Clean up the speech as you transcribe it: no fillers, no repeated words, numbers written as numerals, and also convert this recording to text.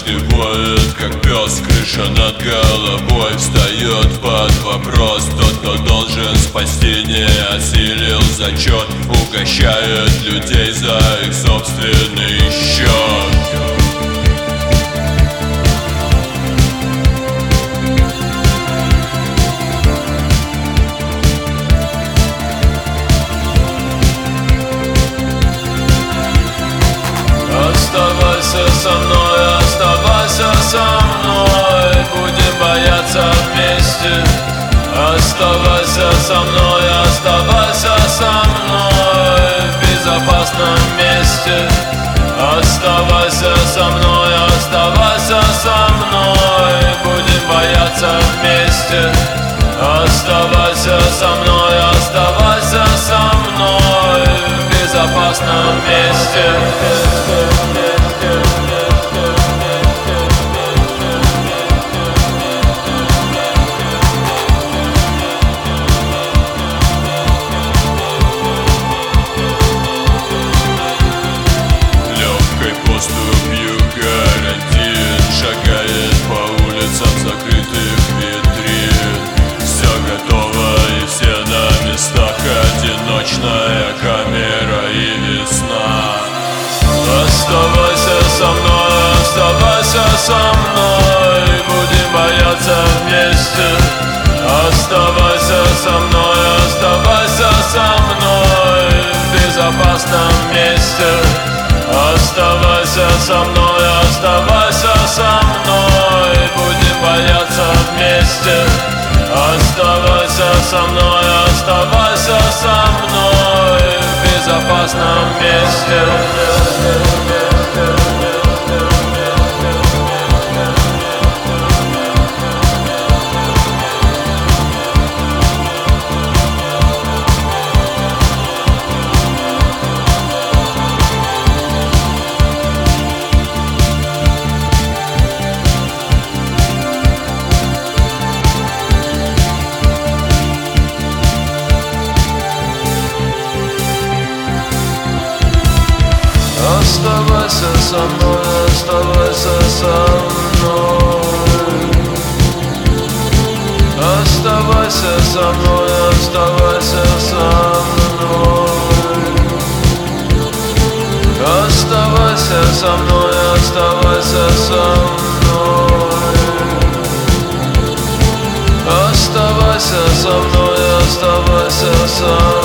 мысли воют, как пес, крыша над головой встает под вопрос. Тот, кто должен спасти, не осилил зачет, угощает людей за их собственный счет. Оставайся со мной, оставайся со мной, будем бояться вместе. Оставайся со мной, оставайся со мной в безопасном месте. Оставайся со мной, оставайся со мной, будем бояться вместе. Оставайся со мной, оставайся со мной в безопасном месте. Поступью карантин, шагает по улицам закрытых витрин. Все готово и все на местах, одиночная камера и весна. Оставайся со мной, оставайся со мной, будем бояться вместе. Оставайся со мной, оставайся со мной в безопасном месте. Оставайся со мной, оставайся со мной, будем бояться вместе. Оставайся со мной, оставайся со мной в безопасном месте. Оставайся со мной, оставайся со мной. Оставайся со мной, оставайся со мной. Оставайся со мной, оставайся со мной. Оставайся со мной, оставайся со мной.